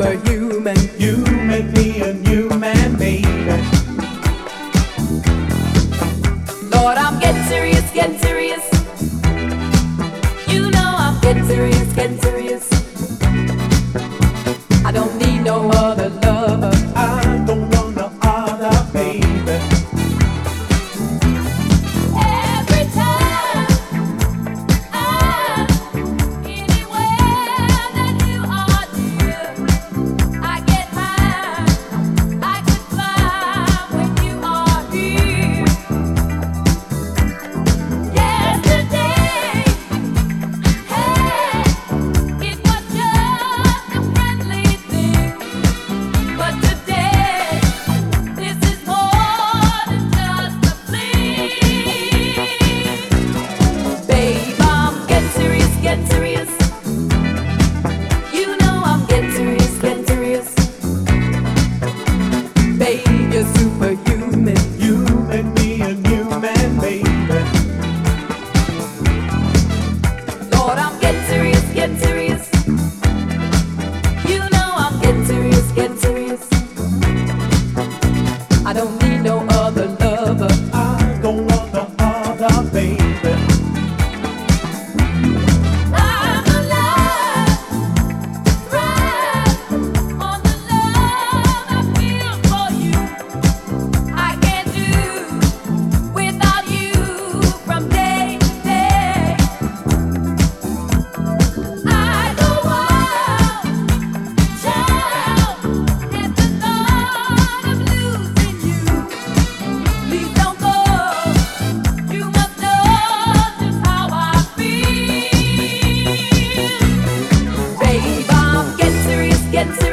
superhuman. You make me a new man, baby. Lord, I'm getting serious, getting serious. You know I'm getting serious, getting serious. I don't need no other lover. I don't want no other, baby. Every time I'm anywhere that you are near, I get high. I can fly when you are here. Yesterday, hey, it was just a friendly thing, but today this is more than just a fling. Babe, I'm getting serious, getting serious. You know I'm getting serious, getting serious. Babe, you're superhuman. You make me a new man, baby. Lord, I'm getting serious, getting serious. You know I'm getting serious, getting serious. I don't need no other lover. I don't want no other, baby. I'm alive, thrive on the love I feel for you. I can't do without you from day to day. I go wild, child, at the thought of losing you. Please don't go. You must know just how I feel. Babe, I'm getting serious, getting serious.